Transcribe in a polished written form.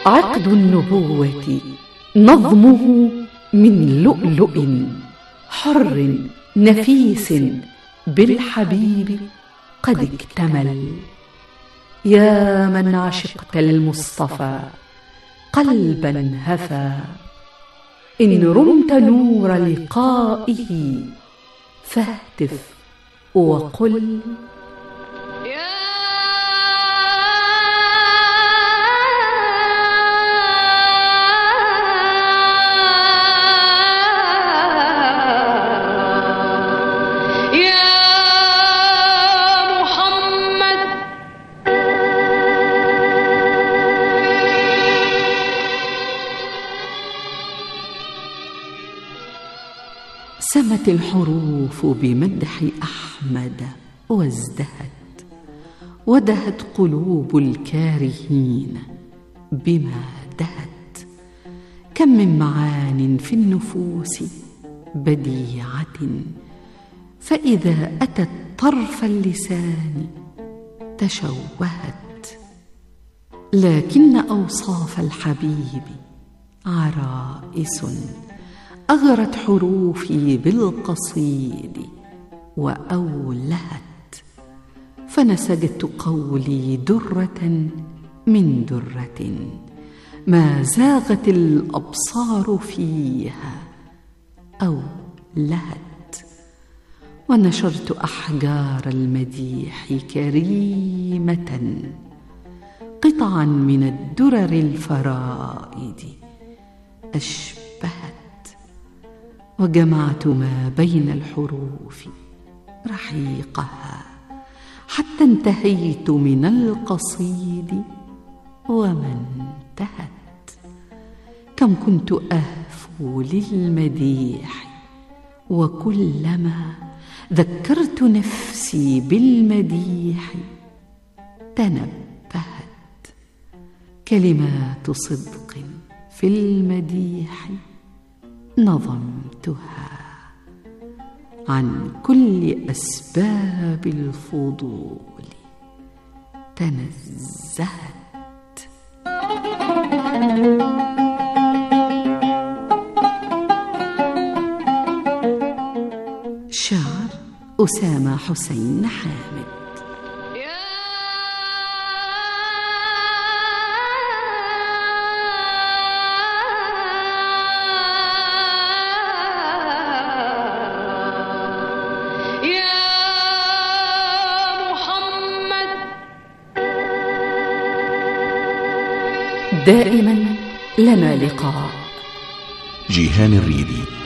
عقد النبوة نظمه من لؤلؤ حر نفيس بالحبيب قد اكتمل. يا من عشقت المصطفى قلبا هفى، إن رمت نور لقائه فاهتف وقل سمت الحروف بمدح أحمد وازدهت، ودهت قلوب الكارهين بما دهت. كم من معان في النفوس بديعة، فإذا أتت طرف اللسان تشوهت. لكن أوصاف الحبيب عرائس أغرت حروفي بالقصيد وأولهت، فنسجت قولي درة من درة ما زاغت الأبصار فيها أو لهت. ونشرت أحجار المديح كريمة قطعا من الدرر الفرائد أشبهت، وجمعت ما بين الحروف رحيقها حتى انتهيت من القصيد وما انتهت. كم كنت أهفو للمديح، وكلما ذكرت نفسي بالمديح تنبهت. كلمات صدق في المديح نظمتها عن كل أسباب الفضول تنزهت. شعر أسامة حسين حامد. دائما لنا لقاء. جيهان الريدي.